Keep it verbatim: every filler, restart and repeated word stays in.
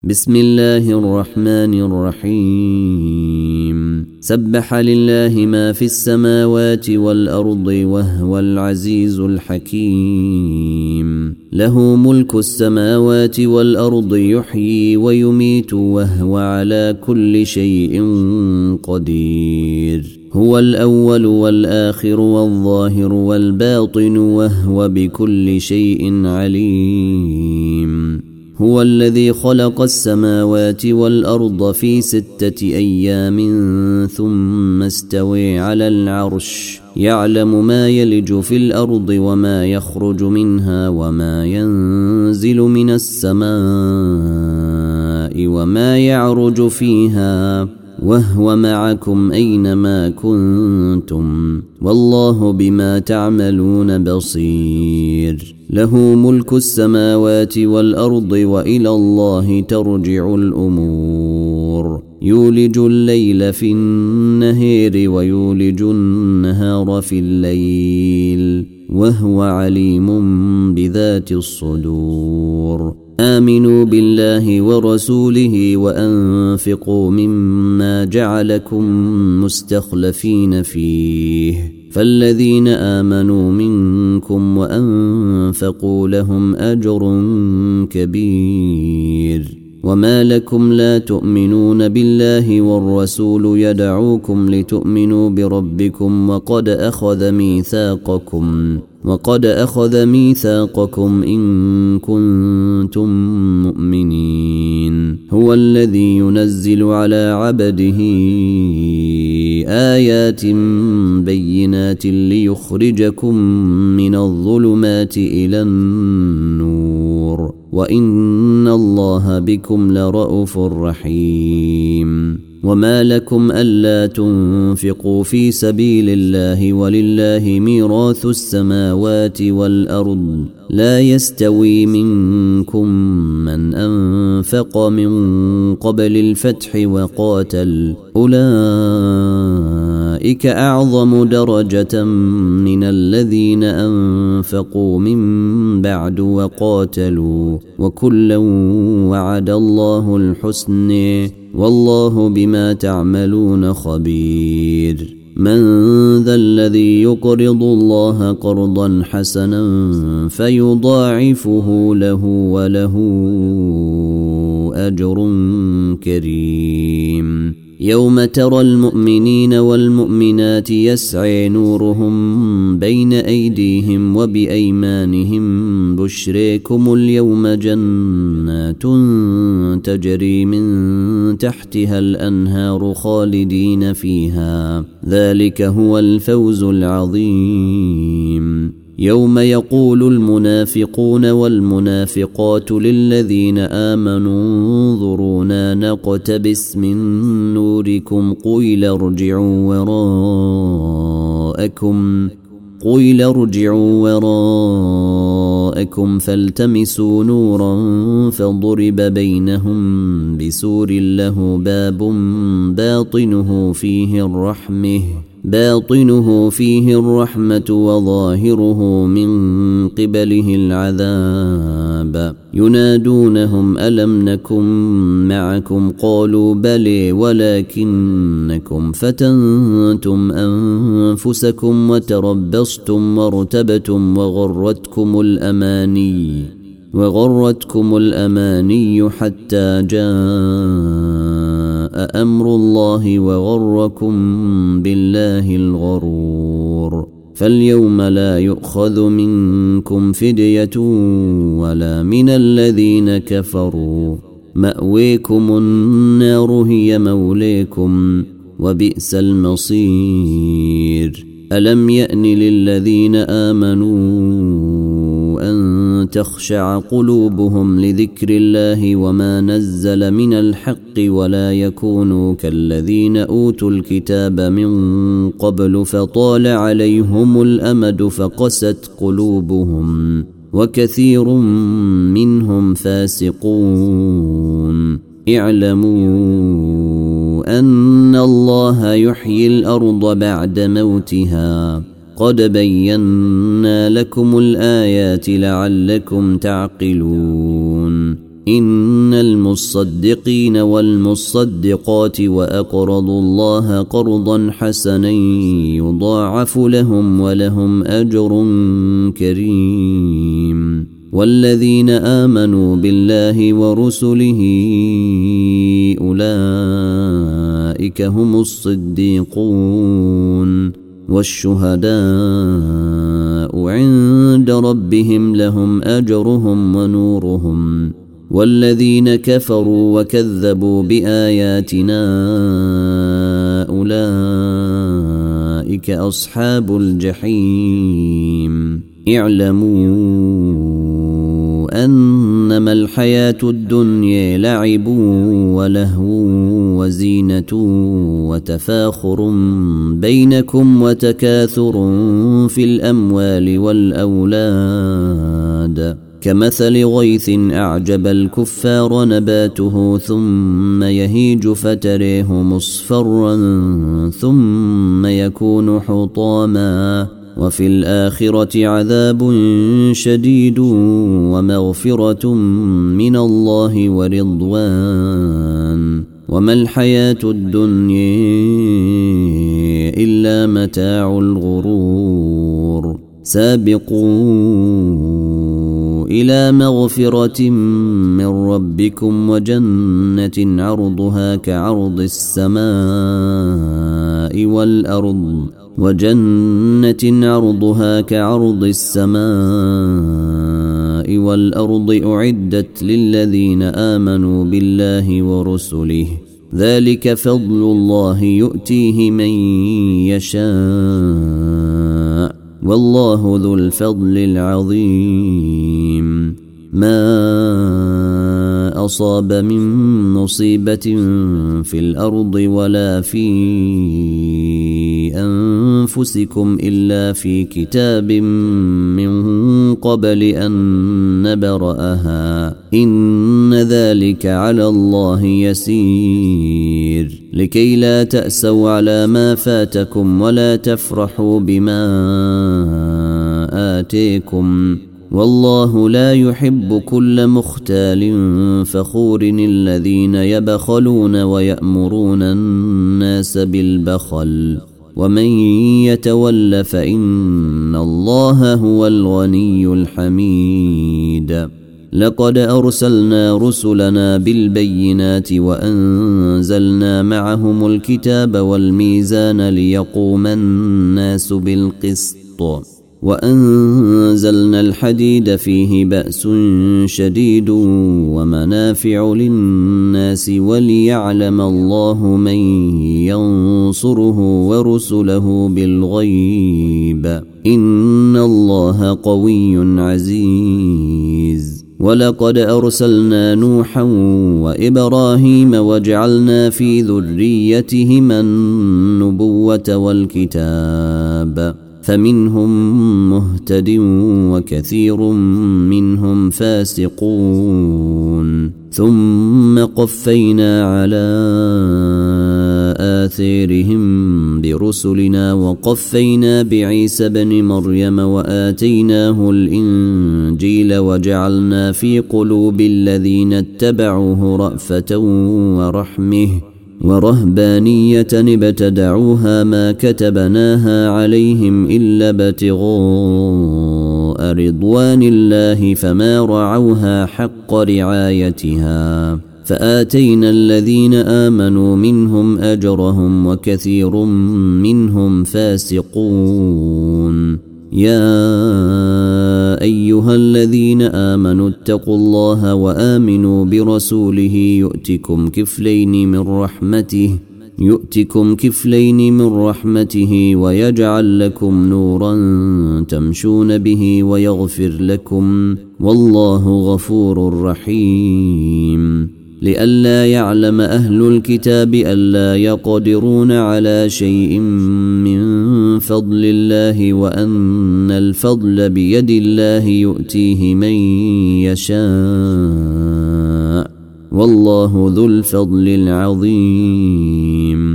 بسم الله الرحمن الرحيم سبح لله ما في السماوات والأرض وهو العزيز الحكيم له ملك السماوات والأرض يحيي ويميت وهو على كل شيء قدير هو الأول والآخر والظاهر والباطن وهو بكل شيء عليم هو الذي خلق السماوات والأرض في ستة أيام ثم استوى على العرش يعلم ما يلج في الأرض وما يخرج منها وما ينزل من السماء وما يعرج فيها وهو معكم أينما كنتم والله بما تعملون بصير له ملك السماوات والأرض وإلى الله ترجع الأمور يولج الليل في النهار ويولج النهار في الليل وهو عليم بذات الصدور آمنوا بالله ورسوله وأنفقوا مما جعلكم مستخلفين فيه فالذين آمنوا منكم وأنفقوا لهم أجر كبير وما لكم لا تؤمنون بالله والرسول يدعوكم لتؤمنوا بربكم وقد أخذ ميثاقكم وقد أخذ ميثاقكم إن كنتم مؤمنين هو الذي ينزل على عبده آيات بينات ليخرجكم من الظلمات إلى النور وإن الله بكم لرءوف رحيم وما لكم ألا تنفقوا في سبيل الله ولله ميراث السماوات والأرض لا يستوي منكم من أنفق من قبل الفتح وقاتل أولئك أعظم درجة من الذين أنفقوا من بعد وقاتلوا وكلا وعد الله الحسن والله بما تعملون خبير من ذا الذي يقرض الله قرضا حسنا فيضاعفه له وله أجر كريم يوم ترى المؤمنين والمؤمنات يسعى نورهم بين أيديهم وبأيمانهم بشريكم اليوم جنات تجري من تحتها الأنهار خالدين فيها ذلك هو الفوز العظيم يوم يقول المنافقون والمنافقات للذين آمنوا انظرونا نقتبس من نوركم قيل ارجعوا وراءكم قيل ارجعوا وراءكم فالتمسوا نورا فضرب بينهم بسور له باب باطنه فيه الرحمة باطنه فيه الرحمة وظاهره من قبله العذاب ينادونهم ألم نكن معكم قالوا بلى ولكنكم فتنتم أنفسكم وتربصتم وارتبتم وغرتكم الأماني وغرتكم الأماني حتى جاء أمر الله وغركم بالله الغرور فاليوم لا يؤخذ منكم فدية ولا من الذين كفروا مأويكم النار هي موليكم وبئس المصير ألم يأن للذين آمنوا أن تخشع قلوبهم لذكر الله وما نزل من الحق ولا يكونوا كالذين أوتوا الكتاب من قبل فطال عليهم الأمد فقست قلوبهم وكثير منهم فاسقون اعلموا أن الله يحيي الأرض بعد موتها قد بينا لكم الآيات لعلكم تعقلون إن المصدقين والمصدقات وأقرضوا الله قرضا حسنا يضاعف لهم ولهم أجر كريم. والذين آمنوا بالله ورسله أولئك هم الصديقون والشهداء عند ربهم لهم أجرهم ونورهم. والذين كفروا وكذبوا بآياتنا أولئك أصحاب الجحيم. اعلموا أنما الحياة الدنيا لعب ولهو وزينة وتفاخر بينكم وتكاثر في الأموال والأولاد كمثل غيث أعجب الكفار نباته ثم يهيج فتريه مصفرا ثم يكون حطاما وفي الآخرة عذاب شديد ومغفرة من الله ورضوان وما الحياة الدنيا إلا متاع الغرور. سابقوا إلى مغفرة من ربكم وجنة عرضها كعرض السماء والأرض وجنة عرضها كعرض السماء والأرض أعدت للذين آمنوا بالله ورسله ذلك فضل الله يؤتيه من يشاء والله ذو الفضل العظيم. ما أصاب من مصيبة في الأرض ولا في أنفسكم إلا في كتاب من قبل أن نبرأها إن ذلك على الله يسير. لكي لا تأسوا على ما فاتكم ولا تفرحوا بما آتيكم والله لا يحب كل مختال فخور الذين يبخلون ويأمرون الناس بالبخل ومن يتول فإن الله هو الغني الحميد. لقد أرسلنا رسلنا بالبينات وأنزلنا معهم الكتاب والميزان ليقوم الناس بالقسط وأنزلنا الحديد فيه بأس شديد ومنافع للناس وليعلم الله من ينصره ورسله بالغيب إن الله قوي عزيز. ولقد أرسلنا نوحا وإبراهيم وجعلنا في ذريتهما النبوة والكتاب فمنهم مهتد وكثير منهم فاسقون ثم قفينا على آثارهم برسلنا وقفينا بعيسى بن مريم وآتيناه الإنجيل وجعلنا في قلوب الذين اتبعوه رأفة ورحمة ورهبانية ابتدعوها ما كتبناها عليهم إلا ابتغاء رضوان الله فما رعوها حق رعايتها فآتينا الذين آمنوا منهم أجرهم وكثير منهم فاسقون. يا أيها الذين آمنوا اتقوا الله وآمنوا برسوله يؤتكم كفلين من رحمته يؤتكم كفلين من رحمته ويجعل لكم نورا تمشون به ويغفر لكم والله غفور رحيم. لئلا يعلم أهل الكتاب ألا يقدرون على شيء من فضل الله وأن الفضل بيد الله يؤتيه من يشاء والله ذو الفضل العظيم.